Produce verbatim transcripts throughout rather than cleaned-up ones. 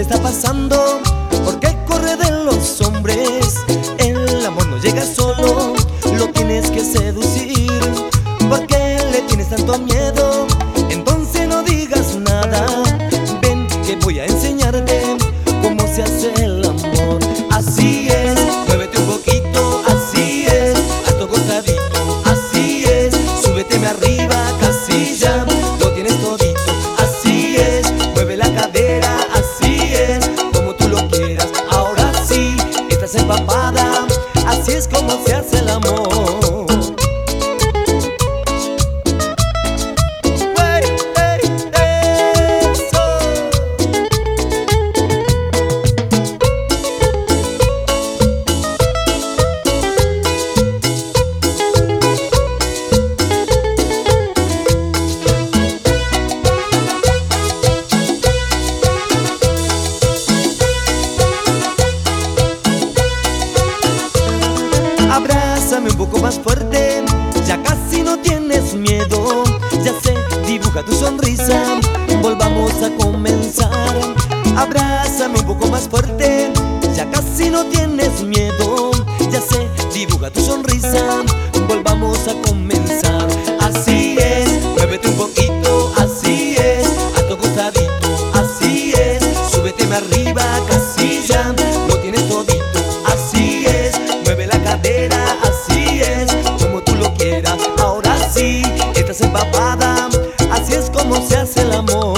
te está pasando? ¿Por qué corre de los hombres? El amor no llega solo, lo tienes que seducir. ¿Por qué le tienes tanto miedo? Entonces no digas nada. Ven que voy a enseñarte cómo se hace el amor. Así es, muévete un poquito, así es, hazlo gozadito, así es, súbeteme arriba, casi ya lo tienes todito. Así es, mueve la cadera, así es, como tú lo quieras. Ahora sí, estás empapada, así es como se hace el amor. Abrázame un poco más fuerte, ya casi no tienes miedo. Ya sé, dibuja tu sonrisa, volvamos a comenzar. Abrázame un poco más fuerte, ya casi no tienes miedo. Ya sé, dibuja tu sonrisa, volvamos a comenzar. Así es, muévete un poquito, así es, hazlo gozadito, así es, súbeteme arriba, casi ya lo tienes todito. Así es, mueve la cadera, así es, como tú lo quieras. Ahora sí, estás empapada, así es como se hace el amor.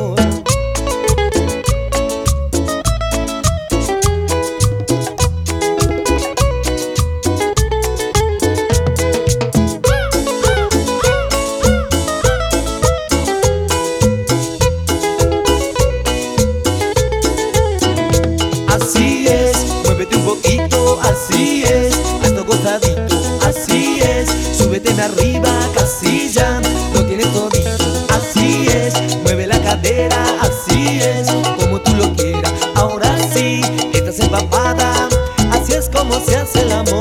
Así es, muévete un poquito, así es, hazlo gozadito, así es, súbeteme arriba, casi ya lo tienes todito. Así es, mueve la cadera, así es, como tú lo quieras. Ahora sí, estás empapada, así es como se hace el amor.